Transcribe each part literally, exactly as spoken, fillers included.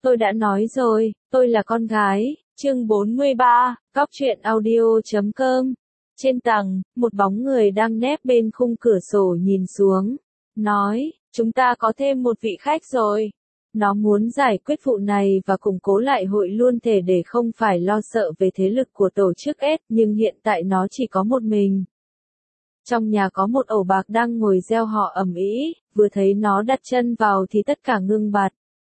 Tôi đã nói rồi, tôi là con gái. Chương bốn mươi ba, Cóc truyện audio chấm com. Trên tầng, một bóng người đang nép bên khung cửa sổ nhìn xuống. Nói, chúng ta có thêm một vị khách rồi. Nó muốn giải quyết vụ này và củng cố lại hội luôn thể để không phải lo sợ về thế lực của tổ chức S, nhưng hiện tại nó chỉ có một mình. Trong nhà có một ổ bạc đang ngồi reo hò ầm ĩ, vừa thấy nó đặt chân vào thì tất cả ngưng bặt.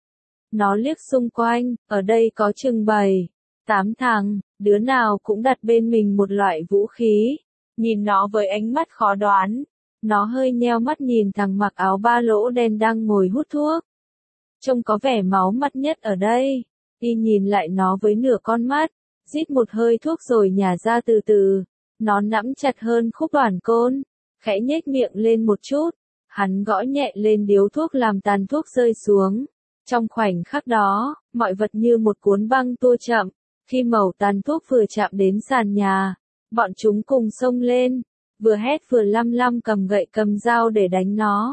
Nó liếc xung quanh, ở đây có chừng bảy, tám thằng, đứa nào cũng đặt bên mình một loại vũ khí. Nhìn nó với ánh mắt khó đoán. Nó hơi nheo mắt nhìn thằng mặc áo ba lỗ đen đang ngồi hút thuốc. Trông có vẻ máu mặt nhất ở đây. Y nhìn lại nó với nửa con mắt, rít một hơi thuốc rồi nhả ra từ từ. Nó nắm chặt hơn khúc đoàn côn, khẽ nhếch miệng lên một chút. Hắn gõ nhẹ lên điếu thuốc làm tàn thuốc rơi xuống. Trong khoảnh khắc đó, mọi vật như một cuốn băng tua chậm. Khi mẩu tàn thuốc vừa chạm đến sàn nhà, bọn chúng cùng xông lên, vừa hét vừa lăm lăm cầm gậy cầm dao để đánh nó.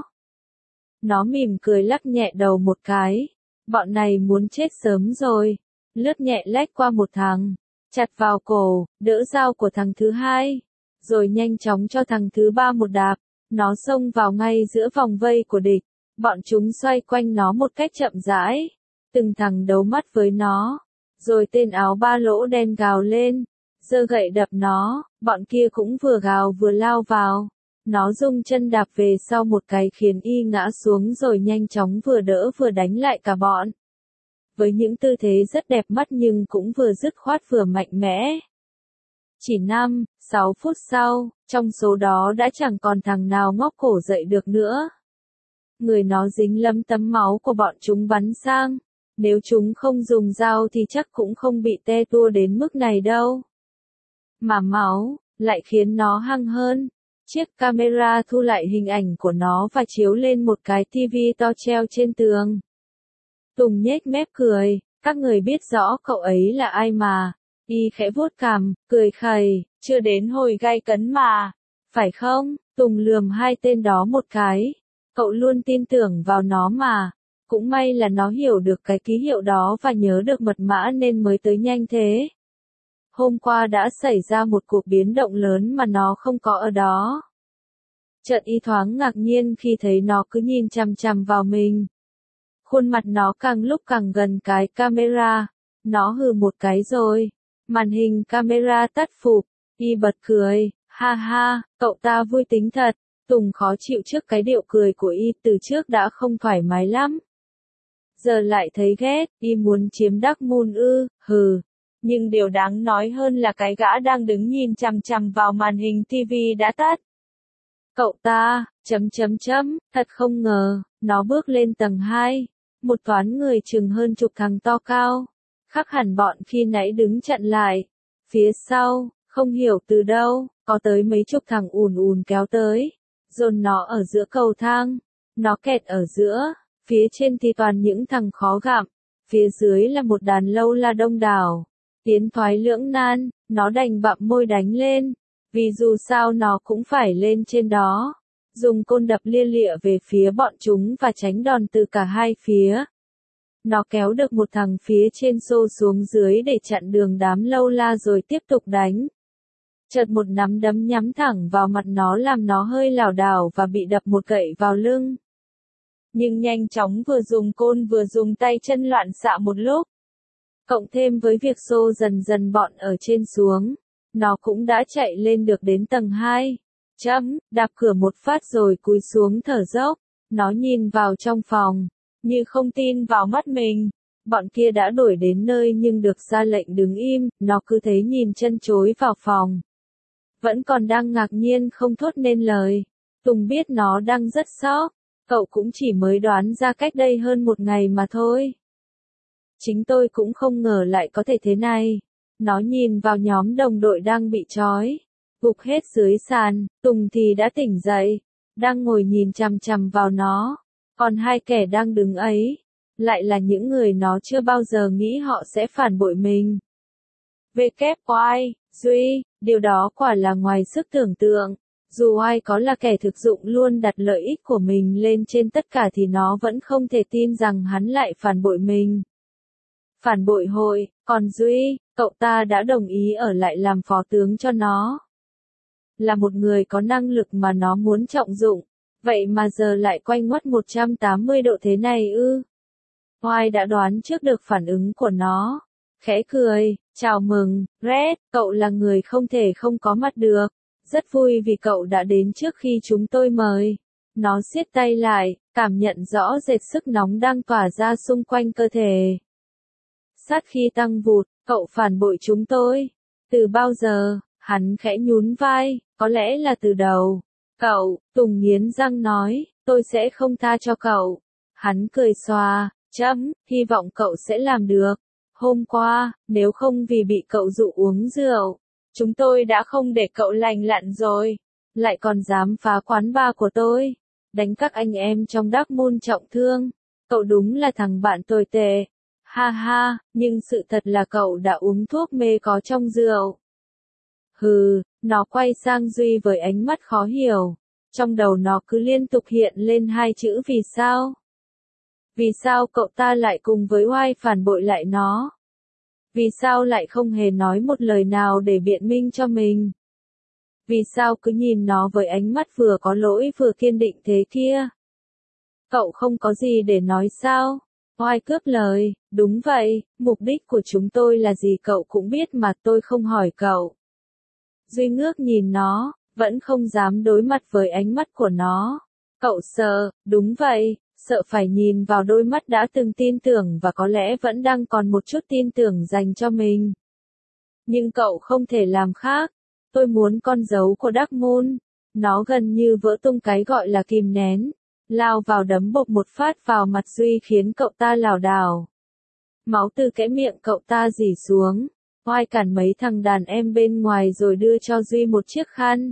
Nó mỉm cười lắc nhẹ đầu một cái. Bọn này muốn chết sớm rồi. Lướt nhẹ lách qua một thằng, chặt vào cổ, đỡ dao của thằng thứ hai, rồi nhanh chóng cho thằng thứ ba một đạp. Nó xông vào ngay giữa vòng vây của địch. Bọn chúng xoay quanh nó một cách chậm rãi. Từng thằng đấu mắt với nó. Rồi tên áo ba lỗ đen gào lên, giơ gậy đập nó, bọn kia cũng vừa gào vừa lao vào. Nó rung chân đạp về sau một cái khiến y ngã xuống rồi nhanh chóng vừa đỡ vừa đánh lại cả bọn. Với những tư thế rất đẹp mắt nhưng cũng vừa dứt khoát vừa mạnh mẽ. Chỉ năm, sáu phút sau, trong số đó đã chẳng còn thằng nào ngóc cổ dậy được nữa. Người nó dính lấm tấm máu của bọn chúng bắn sang. Nếu chúng không dùng dao thì chắc cũng không bị te tua đến mức này đâu. Mà máu, lại khiến nó hăng hơn. Chiếc camera thu lại hình ảnh của nó và chiếu lên một cái tivi to treo trên tường. Tùng nhếch mép cười, các người biết rõ cậu ấy là ai mà. Y khẽ vuốt cằm, cười khẩy, chưa đến hồi gay cấn mà. Phải không? Tùng lườm hai tên đó một cái. Cậu luôn tin tưởng vào nó mà. Cũng may là nó hiểu được cái ký hiệu đó và nhớ được mật mã nên mới tới nhanh thế. Hôm qua đã xảy ra một cuộc biến động lớn mà nó không có ở đó. Chợt y thoáng ngạc nhiên khi thấy nó cứ nhìn chằm chằm vào mình. Khuôn mặt nó càng lúc càng gần cái camera. Nó hừ một cái rồi. Màn hình camera tắt phụp. Y bật cười. Ha ha, cậu ta vui tính thật. Tùng khó chịu trước cái điệu cười của y, từ trước đã không thoải mái lắm. Giờ lại thấy ghét, y muốn chiếm đắc môn ư, hừ. Nhưng điều đáng nói hơn là cái gã đang đứng nhìn chằm chằm vào màn hình tivi đã tắt. Cậu ta, chấm chấm chấm, thật không ngờ, nó bước lên tầng hai. Một toán người chừng hơn chục thằng to cao. Khác hẳn bọn khi nãy đứng chặn lại. Phía sau, không hiểu từ đâu, có tới mấy chục thằng ùn ùn kéo tới. Dồn nó ở giữa cầu thang. Nó kẹt ở giữa. Phía trên thì toàn những thằng khó gặm, phía dưới là một đàn lâu la đông đảo. Tiến thoái lưỡng nan, nó đành bặm môi đánh lên, vì dù sao nó cũng phải lên trên đó. Dùng côn đập lia lịa về phía bọn chúng và tránh đòn từ cả hai phía. Nó kéo được một thằng phía trên xô xuống dưới để chặn đường đám lâu la rồi tiếp tục đánh. Chợt một nắm đấm nhắm thẳng vào mặt nó làm nó hơi lảo đảo và bị đập một gậy vào lưng. Nhưng nhanh chóng vừa dùng côn vừa dùng tay chân loạn xạ một lúc. Cộng thêm với việc xô dần dần bọn ở trên xuống, nó cũng đã chạy lên được đến tầng hai. Chấm, đạp cửa một phát rồi cúi xuống thở dốc. Nó nhìn vào trong phòng, như không tin vào mắt mình. Bọn kia đã đuổi đến nơi nhưng được ra lệnh đứng im, nó cứ thế nhìn chân chối vào phòng. Vẫn còn đang ngạc nhiên không thốt nên lời. Tùng biết nó đang rất sốc. Cậu cũng chỉ mới đoán ra cách đây hơn một ngày mà thôi. Chính tôi cũng không ngờ lại có thể thế này. Nó nhìn vào nhóm đồng đội đang bị trói, gục hết dưới sàn. Tùng thì đã tỉnh dậy, đang ngồi nhìn chằm chằm vào nó. Còn hai kẻ đang đứng ấy, lại là những người nó chưa bao giờ nghĩ họ sẽ phản bội mình. vê kép oai, Duy, điều đó quả là ngoài sức tưởng tượng. Dù ai có là kẻ thực dụng luôn đặt lợi ích của mình lên trên tất cả thì nó vẫn không thể tin rằng hắn lại phản bội mình. phản bội hội, còn Duy, cậu ta đã đồng ý ở lại làm phó tướng cho nó. Là một người có năng lực mà nó muốn trọng dụng, vậy mà giờ lại quay ngoắt một trăm tám mươi độ thế này ư? Oai đã đoán trước được phản ứng của nó. Khẽ cười, chào mừng, Red, cậu là người không thể không có mặt được. Rất vui vì cậu đã đến trước khi chúng tôi mời. Nó siết tay lại, cảm nhận rõ rệt sức nóng đang tỏa ra xung quanh cơ thể. Sát khi tăng vụt, cậu phản bội chúng tôi. Từ bao giờ? Hắn khẽ nhún vai, có lẽ là từ đầu. Cậu, Tùng nghiến răng nói, tôi sẽ không tha cho cậu. Hắn cười xòa, chấm, hy vọng cậu sẽ làm được. Hôm qua, nếu không vì bị cậu dụ uống rượu, chúng tôi đã không để cậu lành lặn rồi. Lại còn dám phá quán bar của tôi, đánh các anh em trong Dark Moon trọng thương. Cậu đúng là thằng bạn tồi tệ. Ha ha, nhưng sự thật là cậu đã uống thuốc mê có trong rượu. Hừ, nó quay sang Duy với ánh mắt khó hiểu. Trong đầu nó cứ liên tục hiện lên hai chữ vì sao. Vì sao cậu ta lại cùng với Oai phản bội lại nó? Vì sao lại không hề nói một lời nào để biện minh cho mình? Vì sao cứ nhìn nó với ánh mắt vừa có lỗi vừa kiên định thế kia? Cậu không có gì để nói sao? Oai cướp lời, đúng vậy, mục đích của chúng tôi là gì cậu cũng biết mà tôi không hỏi cậu. Duy ngước nhìn nó, vẫn không dám đối mặt với ánh mắt của nó. Cậu sợ, đúng vậy, sợ phải nhìn vào đôi mắt đã từng tin tưởng và có lẽ vẫn đang còn một chút tin tưởng dành cho mình. Nhưng cậu không thể làm khác. Tôi muốn con dấu của Dark Moon. Nó gần như vỡ tung cái gọi là kìm nén. Lao vào đấm bộp một phát vào mặt Duy khiến cậu ta lảo đảo. Máu từ cái miệng cậu ta rỉ xuống. Oai cản mấy thằng đàn em bên ngoài rồi đưa cho Duy một chiếc khăn.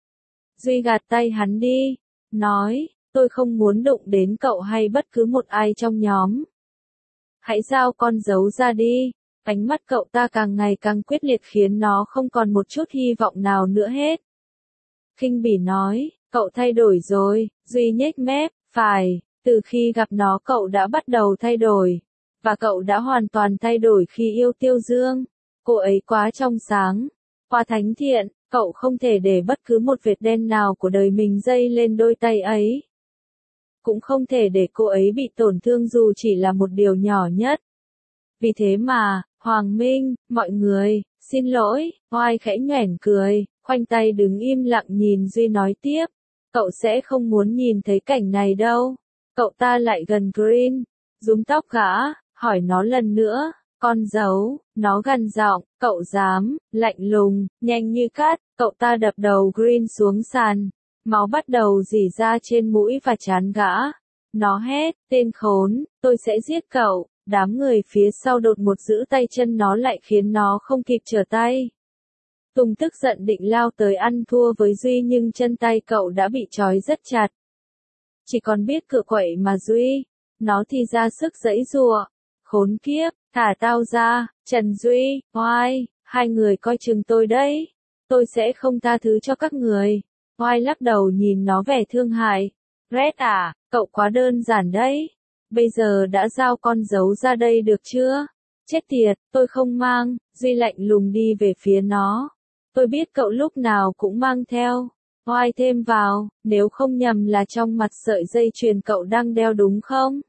Duy gạt tay hắn đi. Nói, tôi không muốn đụng đến cậu hay bất cứ một ai trong nhóm. Hãy giao con dấu ra đi. Ánh mắt cậu ta càng ngày càng quyết liệt khiến nó không còn một chút hy vọng nào nữa hết. Khinh bỉ nói, cậu thay đổi rồi. Duy nhếch mép, phải, từ khi gặp nó cậu đã bắt đầu thay đổi. Và cậu đã hoàn toàn thay đổi khi yêu Tiêu Dương. Cô ấy quá trong sáng, quá thánh thiện, cậu không thể để bất cứ một vệt đen nào của đời mình dây lên đôi tay ấy. Cũng không thể để cô ấy bị tổn thương dù chỉ là một điều nhỏ nhất. Vì thế mà, Hoàng Minh, mọi người, xin lỗi, Oai khẽ nhoẻn cười, khoanh tay đứng im lặng nhìn Duy nói tiếp. Cậu sẽ không muốn nhìn thấy cảnh này đâu. Cậu ta lại gần Green, rúm tóc gã, hỏi nó lần nữa. Con dấu, nó gằn giọng, cậu dám, lạnh lùng, nhanh như cát, cậu ta đập đầu Green xuống sàn. Máu bắt đầu rỉ ra trên mũi và trán gã. Nó hét, tên khốn, tôi sẽ giết cậu. Đám người phía sau đột một giữ tay chân nó lại khiến nó không kịp trở tay. Tùng tức giận định lao tới ăn thua với Duy nhưng chân tay cậu đã bị trói rất chặt. Chỉ còn biết cựa quậy mà Duy. Nó thì ra sức giãy giụa. Khốn kiếp, thả tao ra, Trần Duy, Oai, hai người coi chừng tôi đấy. Tôi sẽ không tha thứ cho các người. Oai lắc đầu nhìn nó vẻ thương hại. Red à, cậu quá đơn giản đấy. Bây giờ đã giao con dấu ra đây được chưa? Chết tiệt, tôi không mang. Duy lạnh lùng đi về phía nó. Tôi biết cậu lúc nào cũng mang theo. Oai thêm vào, nếu không nhầm là trong mặt sợi dây chuyền cậu đang đeo đúng không?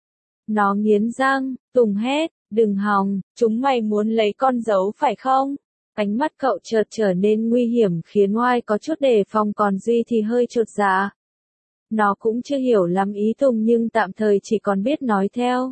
Nó nghiến răng, Tùng hét, đừng hòng, chúng mày muốn lấy con dấu phải không? Ánh mắt cậu chợt trở nên nguy hiểm khiến Oai có chút đề phòng còn Duy thì hơi chột dạ. Nó cũng chưa hiểu lắm ý Tùng nhưng tạm thời chỉ còn biết nói theo.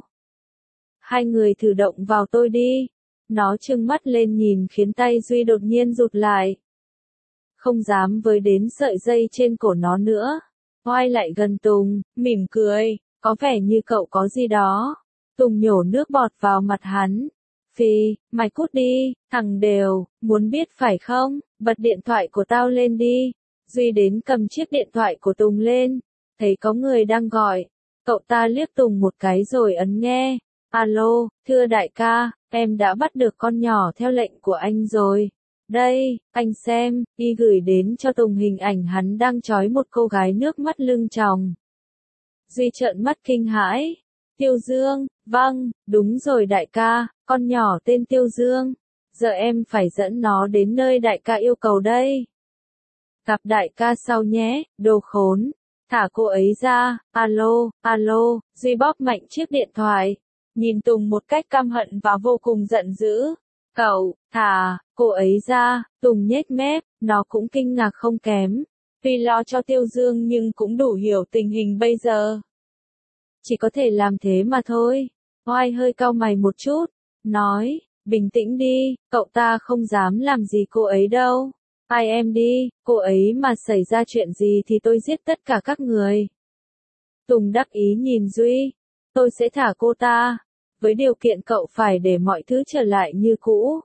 Hai người thử động vào tôi đi. Nó trừng mắt lên nhìn khiến tay Duy đột nhiên rụt lại. Không dám với đến sợi dây trên cổ nó nữa. Oai lại gần Tùng, mỉm cười, có vẻ như cậu có gì đó. Tùng nhổ nước bọt vào mặt hắn. Phi, mày cút đi, thằng đều, muốn biết phải không, bật điện thoại của tao lên đi. Duy đến cầm chiếc điện thoại của Tùng lên, thấy có người đang gọi. Cậu ta liếc Tùng một cái rồi ấn nghe. Alo, thưa đại ca, em đã bắt được con nhỏ theo lệnh của anh rồi. Đây, anh xem, y gửi đến cho Tùng hình ảnh hắn đang trói một cô gái nước mắt lưng tròng. Duy trợn mắt kinh hãi. Tiêu Dương, vâng, đúng rồi đại ca, con nhỏ tên Tiêu Dương. Giờ em phải dẫn nó đến nơi đại ca yêu cầu đây. Gặp đại ca sau nhé, đồ khốn. Thả cô ấy ra, alo, alo, Duy bóp mạnh chiếc điện thoại. Nhìn Tùng một cách căm hận và vô cùng giận dữ. Cậu, thả, cô ấy ra, Tùng nhếch mép, nó cũng kinh ngạc không kém. Tuy lo cho Tiêu Dương nhưng cũng đủ hiểu tình hình bây giờ. Chỉ có thể làm thế mà thôi. Oai hơi cau mày một chút, nói, bình tĩnh đi, cậu ta không dám làm gì cô ấy đâu. Ai em đi, cô ấy mà xảy ra chuyện gì thì tôi giết tất cả các người. Tùng đắc ý nhìn Duy, tôi sẽ thả cô ta, với điều kiện cậu phải để mọi thứ trở lại như cũ.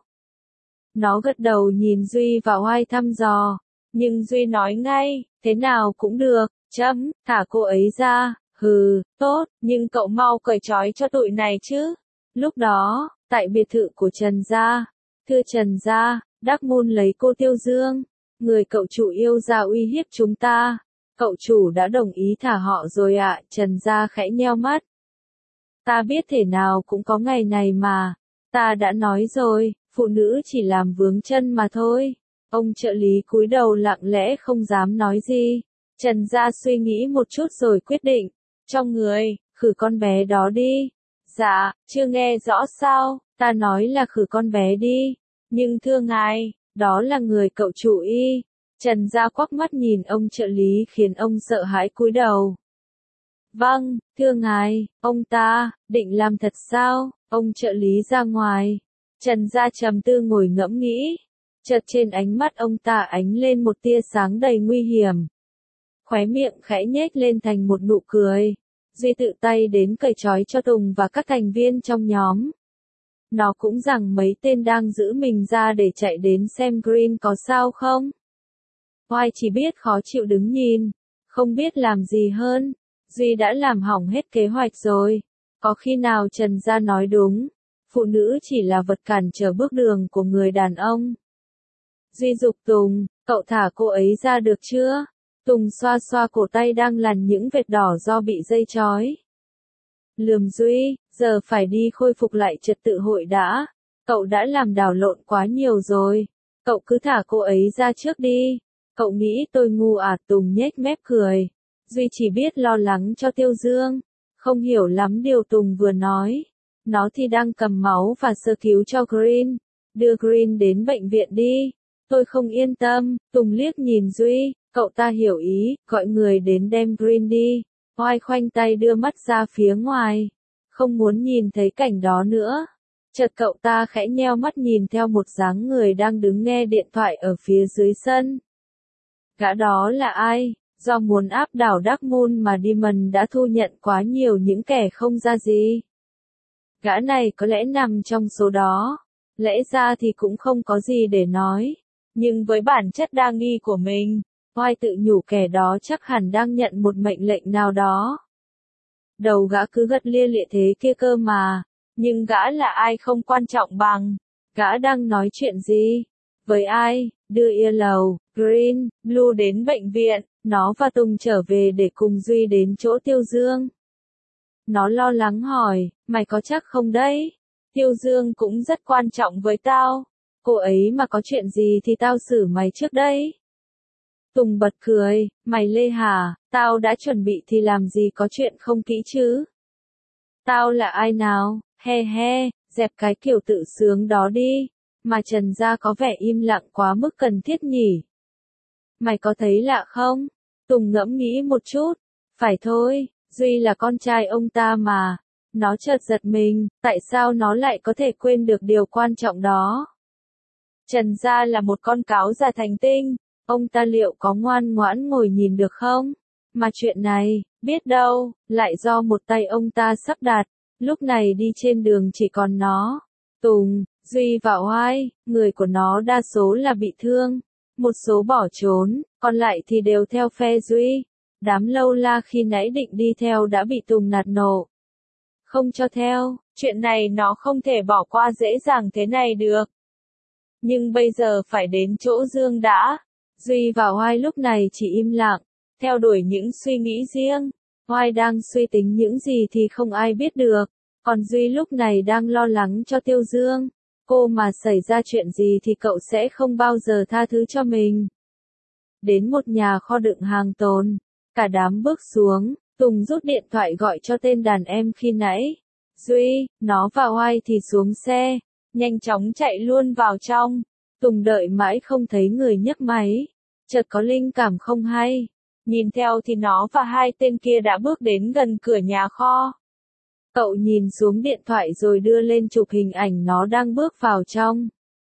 Nó gật đầu nhìn Duy và Oai thăm dò, nhưng Duy nói ngay, thế nào cũng được, chấm, thả cô ấy ra, hừ, tốt, nhưng cậu mau cởi trói cho tụi này chứ. Lúc đó, tại biệt thự của Trần Gia, thưa Trần Gia, Đắc Môn lấy cô Tiêu Dương, người cậu chủ yêu ra uy hiếp chúng ta. Cậu chủ đã đồng ý thả họ rồi ạ, à, Trần Gia khẽ nheo mắt. Ta biết thể nào cũng có ngày này mà, ta đã nói rồi, phụ nữ chỉ làm vướng chân mà thôi. Ông trợ lý cúi đầu lặng lẽ không dám nói gì. Trần Gia suy nghĩ một chút rồi quyết định, trong người, khử con bé đó đi. Dạ, chưa nghe rõ sao, ta nói là khử con bé đi, nhưng thưa ngài, đó là người cậu chủ y. Trần Gia quắc mắt nhìn ông trợ lý khiến ông sợ hãi cúi đầu. Vâng, thưa ngài, ông ta, định làm thật sao? Ông trợ lý ra ngoài. Trần Gia trầm tư ngồi ngẫm nghĩ. Chợt trên ánh mắt ông ta ánh lên một tia sáng đầy nguy hiểm. Khóe miệng khẽ nhếch lên thành một nụ cười. Duy tự tay đến cởi trói cho Tùng và các thành viên trong nhóm. Nó cũng rằng mấy tên đang giữ mình ra để chạy đến xem Green có sao không. Oai chỉ biết khó chịu đứng nhìn, không biết làm gì hơn. Duy đã làm hỏng hết kế hoạch rồi. Có khi nào Trần Gia nói đúng, phụ nữ chỉ là vật cản trở bước đường của người đàn ông. Duy giục Tùng, cậu thả cô ấy ra được chưa? Tùng xoa xoa cổ tay đang lằn những vệt đỏ do bị dây trói. Lườm Duy, giờ phải đi khôi phục lại trật tự hội đã. Cậu đã làm đảo lộn quá nhiều rồi. Cậu cứ thả cô ấy ra trước đi. Cậu nghĩ tôi ngu à? Tùng nhếch mép cười. Duy chỉ biết lo lắng cho Tiêu Dương. Không hiểu lắm điều Tùng vừa nói. Nó thì đang cầm máu và sơ cứu cho Green. Đưa Green đến bệnh viện đi. Tôi không yên tâm. Tùng liếc nhìn Duy. Cậu ta hiểu ý, gọi người đến đem Green đi. Oai khoanh tay đưa mắt ra phía ngoài. Không muốn nhìn thấy cảnh đó nữa. Chợt cậu ta khẽ nheo mắt nhìn theo một dáng người đang đứng nghe điện thoại ở phía dưới sân. Gã đó là ai? Do muốn áp đảo Đắc Môn mà Demon đã thu nhận quá nhiều những kẻ không ra gì. Gã này có lẽ nằm trong số đó. Lẽ ra thì cũng không có gì để nói. Nhưng với bản chất đa nghi của mình, Oai tự nhủ kẻ đó chắc hẳn đang nhận một mệnh lệnh nào đó. Đầu gã cứ gật lia lịa thế kia cơ mà. Nhưng gã là ai không quan trọng bằng. Gã đang nói chuyện gì? Với ai? Đưa Yellow, Green, Blue đến bệnh viện. Nó và Tùng trở về để cùng Duy đến chỗ Tiêu Dương. Nó lo lắng hỏi, mày có chắc không đấy? Tiêu Dương cũng rất quan trọng với tao. Cô ấy mà có chuyện gì thì tao xử mày trước đấy. Tùng bật cười, mày lê hả, tao đã chuẩn bị thì làm gì có chuyện không kỹ chứ. Tao là ai nào, he he, dẹp cái kiểu tự sướng đó đi. Mà Trần Gia có vẻ im lặng quá mức cần thiết nhỉ. Mày có thấy lạ không? Tùng ngẫm nghĩ một chút. Phải thôi, Duy là con trai ông ta mà. Nó chợt giật mình, tại sao nó lại có thể quên được điều quan trọng đó? Trần Gia là một con cáo già thành tinh. Ông ta liệu có ngoan ngoãn ngồi nhìn được không? Mà chuyện này, biết đâu, lại do một tay ông ta sắp đặt. Lúc này đi trên đường chỉ còn nó, Tùng, Duy và Oai. Người của nó đa số là bị thương. Một số bỏ trốn, còn lại thì đều theo phe Duy. Đám lâu la khi nãy định đi theo đã bị Tùng nạt nổ. Không cho theo, chuyện này nó không thể bỏ qua dễ dàng thế này được. Nhưng bây giờ phải đến chỗ Dương đã. Duy và Oai lúc này chỉ im lặng, theo đuổi những suy nghĩ riêng. Oai đang suy tính những gì thì không ai biết được. Còn Duy lúc này đang lo lắng cho Tiêu Dương. Cô mà xảy ra chuyện gì thì cậu sẽ không bao giờ tha thứ cho mình. Đến một nhà kho đựng hàng tồn. Cả đám bước xuống. Tùng rút điện thoại gọi cho tên đàn em khi nãy. Duy, nó và Oai thì xuống xe. Nhanh chóng chạy luôn vào trong. Tùng đợi mãi không thấy người nhấc máy. Chợt có linh cảm không hay. Nhìn theo thì nó và hai tên kia đã bước đến gần cửa nhà kho. Cậu nhìn xuống điện thoại rồi đưa lên chụp hình ảnh nó đang bước vào trong.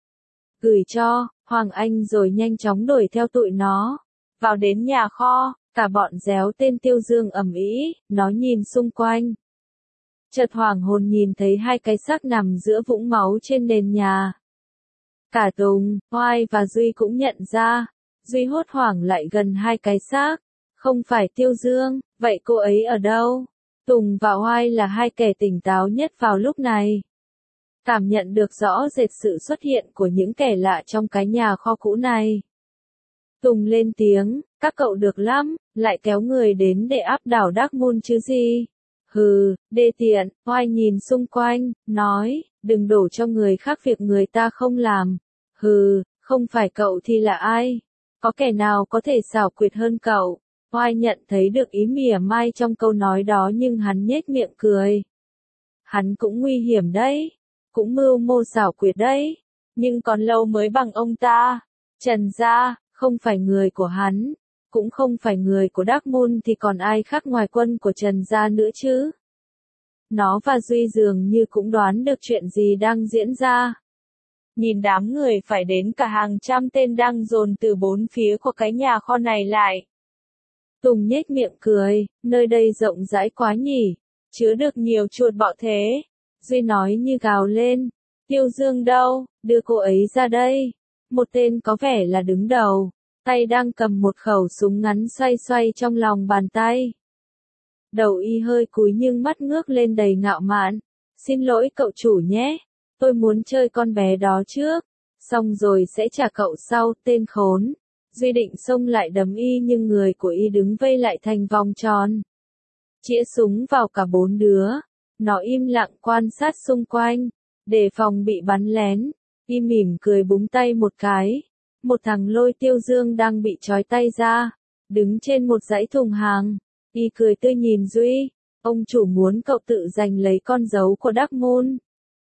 Gửi cho Hoàng Anh rồi nhanh chóng đuổi theo tụi nó. Vào đến nhà kho, cả bọn réo tên Tiêu Dương ầm ĩ, nó nhìn xung quanh. Chợt hoàng hồn nhìn thấy hai cái xác nằm giữa vũng máu trên nền nhà. Cả Tùng, Oai và Duy cũng nhận ra. Duy hốt hoảng lại gần hai cái xác. Không phải Tiêu Dương, vậy cô ấy ở đâu? Tùng và Oai là hai kẻ tỉnh táo nhất vào lúc này. Cảm nhận được rõ rệt sự xuất hiện của những kẻ lạ trong cái nhà kho cũ này. Tùng lên tiếng, các cậu được lắm, lại kéo người đến để áp đảo Dark Moon chứ gì? Hừ, đê tiện. Oai nhìn xung quanh, nói, đừng đổ cho người khác việc người ta không làm. Hừ, không phải cậu thì là ai? Có kẻ nào có thể xảo quyệt hơn cậu? Oai nhận thấy được ý mỉa mai trong câu nói đó nhưng hắn nhếch miệng cười. Hắn cũng nguy hiểm đấy, cũng mưu mô xảo quyệt đấy, nhưng còn lâu mới bằng ông ta. Trần gia, không phải người của hắn, cũng không phải người của Dark Moon thì còn ai khác ngoài quân của Trần gia nữa chứ? Nó và Duy dường như cũng đoán được chuyện gì đang diễn ra. Nhìn đám người phải đến cả hàng trăm tên đang dồn từ bốn phía của cái nhà kho này lại. Tùng nhếch miệng cười, nơi đây rộng rãi quá nhỉ, chứa được nhiều chuột bọ thế. Duy nói như gào lên, Tiêu Dương đâu, đưa cô ấy ra đây. Một tên có vẻ là đứng đầu, tay đang cầm một khẩu súng ngắn xoay xoay trong lòng bàn tay. Đầu y hơi cúi nhưng mắt ngước lên đầy ngạo mạn. Xin lỗi cậu chủ nhé, tôi muốn chơi con bé đó trước, xong rồi sẽ trả cậu sau, tên khốn. Duy định xông lại đấm y nhưng người của y đứng vây lại thành vòng tròn. Chĩa súng vào cả bốn đứa. Nó im lặng quan sát xung quanh, đề phòng bị bắn lén. Y mỉm cười búng tay một cái. Một thằng lôi Tiêu Dương đang bị trói tay ra, đứng trên một dãy thùng hàng. Y cười tươi nhìn Duy, ông chủ muốn cậu tự giành lấy con dấu của Dark Moon.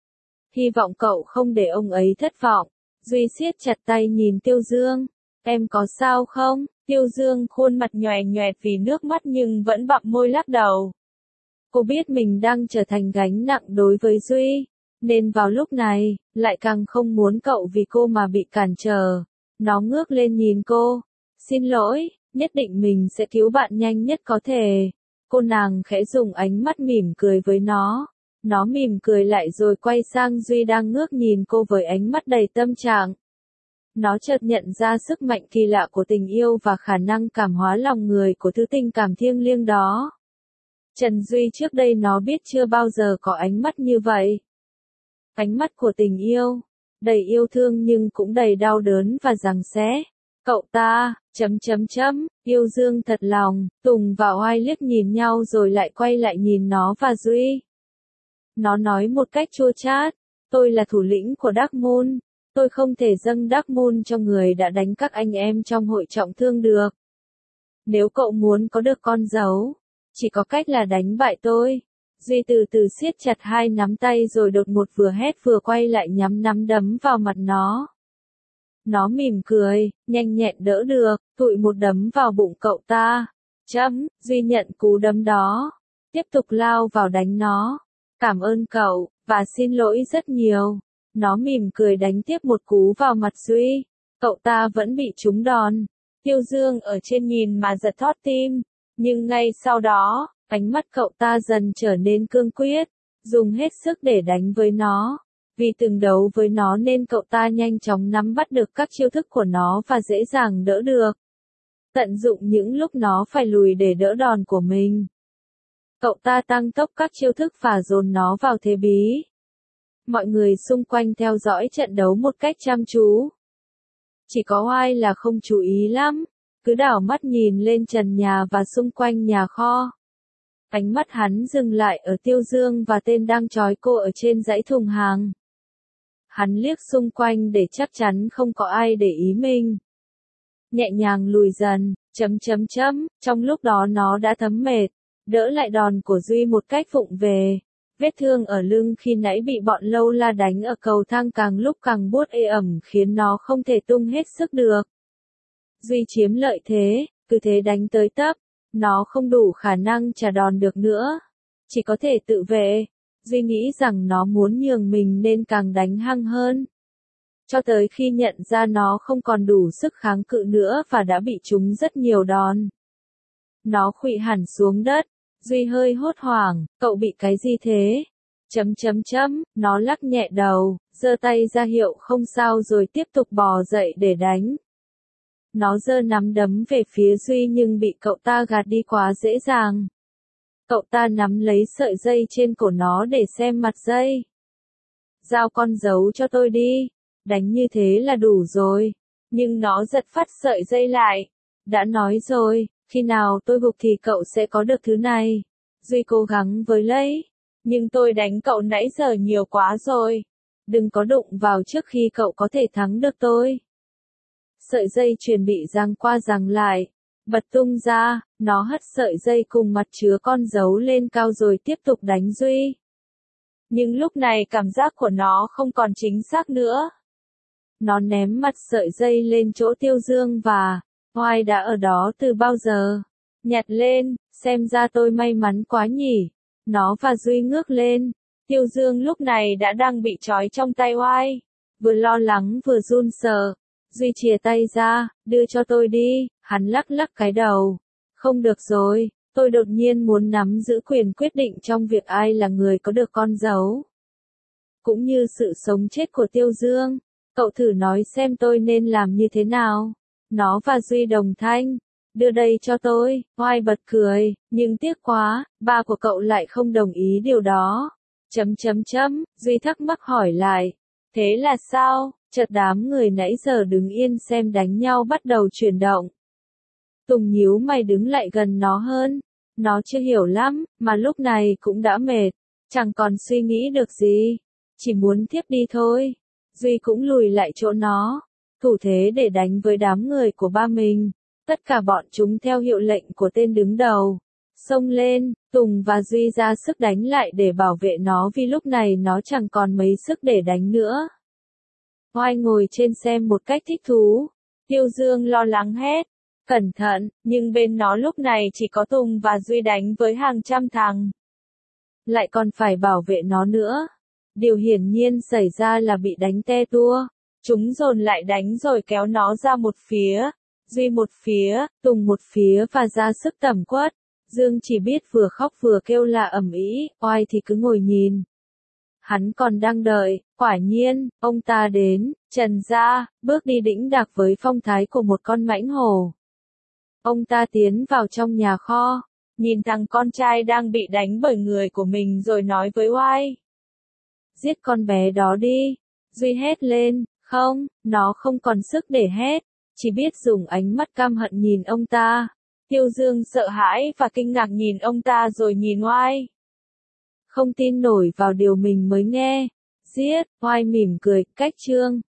Hy vọng cậu không để ông ấy thất vọng. Duy siết chặt tay nhìn Tiêu Dương. Em có sao không? Tiêu Dương khuôn mặt nhòe nhòe vì nước mắt nhưng vẫn bặm môi lắc đầu. Cô biết mình đang trở thành gánh nặng đối với Duy, nên vào lúc này, lại càng không muốn cậu vì cô mà bị cản trở. Nó ngước lên nhìn cô. Xin lỗi, nhất định mình sẽ cứu bạn nhanh nhất có thể. Cô nàng khẽ dùng ánh mắt mỉm cười với nó. Nó mỉm cười lại rồi quay sang Duy đang ngước nhìn cô với ánh mắt đầy tâm trạng. Nó chợt nhận ra sức mạnh kỳ lạ của tình yêu và khả năng cảm hóa lòng người của thứ tình cảm thiêng liêng đó. Trần Duy trước đây nó biết chưa bao giờ có ánh mắt như vậy. Ánh mắt của tình yêu, đầy yêu thương nhưng cũng đầy đau đớn và giằng xé. Cậu ta, chấm chấm chấm, yêu Dương thật lòng. Tùng và Oai liếc nhìn nhau rồi lại quay lại nhìn nó và Duy. Nó nói một cách chua chát, tôi là thủ lĩnh của Dark Moon. Tôi không thể dâng Dark Moon cho người đã đánh các anh em trong hội trọng thương được. Nếu cậu muốn có được con dấu, chỉ có cách là đánh bại tôi. Duy từ từ siết chặt hai nắm tay rồi đột ngột vừa hét vừa quay lại nhắm nắm đấm vào mặt nó. Nó mỉm cười, nhanh nhẹn đỡ được, tụi một đấm vào bụng cậu ta. Chấm, Duy nhận cú đấm đó. Tiếp tục lao vào đánh nó. Cảm ơn cậu, và xin lỗi rất nhiều. Nó mỉm cười đánh tiếp một cú vào mặt Duy. Cậu ta vẫn bị trúng đòn. Tiêu Dương ở trên nhìn mà giật thót tim. Nhưng ngay sau đó, ánh mắt cậu ta dần trở nên cương quyết. Dùng hết sức để đánh với nó. Vì từng đấu với nó nên cậu ta nhanh chóng nắm bắt được các chiêu thức của nó và dễ dàng đỡ được. Tận dụng những lúc nó phải lùi để đỡ đòn của mình. Cậu ta tăng tốc các chiêu thức và dồn nó vào thế bí. Mọi người xung quanh theo dõi trận đấu một cách chăm chú. Chỉ có Oai là không chú ý lắm, cứ đảo mắt nhìn lên trần nhà và xung quanh nhà kho. Ánh mắt hắn dừng lại ở Tiêu Dương và tên đang trói cô ở trên dãy thùng hàng. Hắn liếc xung quanh để chắc chắn không có ai để ý mình. Nhẹ nhàng lùi dần, chấm chấm chấm, trong lúc đó nó đã thấm mệt, đỡ lại đòn của Duy một cách vụng về. Vết thương ở lưng khi nãy bị bọn Lâu La đánh ở cầu thang càng lúc càng buốt ê ẩm khiến nó không thể tung hết sức được. Duy chiếm lợi thế, cứ thế đánh tới tấp, nó không đủ khả năng trả đòn được nữa, chỉ có thể tự vệ. Duy nghĩ rằng nó muốn nhường mình nên càng đánh hăng hơn. Cho tới khi nhận ra nó không còn đủ sức kháng cự nữa và đã bị trúng rất nhiều đòn. Nó khuỵu hẳn xuống đất. Duy hơi hốt hoảng, cậu bị cái gì thế? Chấm chấm chấm, nó lắc nhẹ đầu, giơ tay ra hiệu không sao rồi tiếp tục bò dậy để đánh. Nó giơ nắm đấm về phía Duy nhưng bị cậu ta gạt đi quá dễ dàng. Cậu ta nắm lấy sợi dây trên cổ nó để xem mặt dây. Giao con dấu cho tôi đi. Đánh như thế là đủ rồi. Nhưng nó giật phát sợi dây lại. Đã nói rồi, khi nào tôi gục thì cậu sẽ có được thứ này. Duy cố gắng với lấy. Nhưng tôi đánh cậu nãy giờ nhiều quá rồi. Đừng có đụng vào trước khi cậu có thể thắng được tôi. Sợi dây chuyền bị giằng qua giằng lại. Bật tung ra, nó hất sợi dây cùng mặt chứa con dấu lên cao rồi tiếp tục đánh Duy. Nhưng lúc này cảm giác của nó không còn chính xác nữa. Nó ném mặt sợi dây lên chỗ Tiêu Dương và Oai đã ở đó từ bao giờ. Nhặt lên, xem ra tôi may mắn quá nhỉ. Nó và Duy ngước lên. Tiêu Dương lúc này đã đang bị trói trong tay Oai. Vừa lo lắng vừa run sợ. Duy chìa tay ra, đưa cho tôi đi. Hắn lắc lắc cái đầu. Không được rồi, tôi đột nhiên muốn nắm giữ quyền quyết định trong việc ai là người có được con dấu. Cũng như sự sống chết của Tiêu Dương. Cậu thử nói xem tôi nên làm như thế nào. Nó và Duy đồng thanh. Đưa đây cho tôi. Oai bật cười, nhưng tiếc quá, ba của cậu lại không đồng ý điều đó. Chấm chấm chấm, Duy thắc mắc hỏi lại. Thế là sao? Chợt đám người nãy giờ đứng yên xem đánh nhau bắt đầu chuyển động. Tùng nhíu mày đứng lại gần nó hơn. Nó chưa hiểu lắm, mà lúc này cũng đã mệt. Chẳng còn suy nghĩ được gì. Chỉ muốn tiếp đi thôi. Duy cũng lùi lại chỗ nó. Thủ thế để đánh với đám người của ba mình. Tất cả bọn chúng theo hiệu lệnh của tên đứng đầu. Xông lên, Tùng và Duy ra sức đánh lại để bảo vệ nó vì lúc này nó chẳng còn mấy sức để đánh nữa. Oai ngồi trên xem một cách thích thú. Tiêu Dương lo lắng hét. Cẩn thận, nhưng bên nó lúc này chỉ có Tùng và Duy đánh với hàng trăm thằng. Lại còn phải bảo vệ nó nữa. Điều hiển nhiên xảy ra là bị đánh te tua. Chúng dồn lại đánh rồi kéo nó ra một phía. Duy một phía, Tùng một phía và ra sức tẩm quất. Dương chỉ biết vừa khóc vừa kêu là ầm ĩ, Oai thì cứ ngồi nhìn. Hắn còn đang đợi, quả nhiên, ông ta đến, trần ra, bước đi đĩnh đạc với phong thái của một con mãnh hổ. Ông ta tiến vào trong nhà kho, nhìn thằng con trai đang bị đánh bởi người của mình rồi nói với Oai. Giết con bé đó đi. Duy hét lên, không, nó không còn sức để hét, chỉ biết dùng ánh mắt căm hận nhìn ông ta. Tiêu Dương sợ hãi và kinh ngạc nhìn ông ta rồi nhìn Oai. Không tin nổi vào điều mình mới nghe. Giết, Oai mỉm cười, cách chương.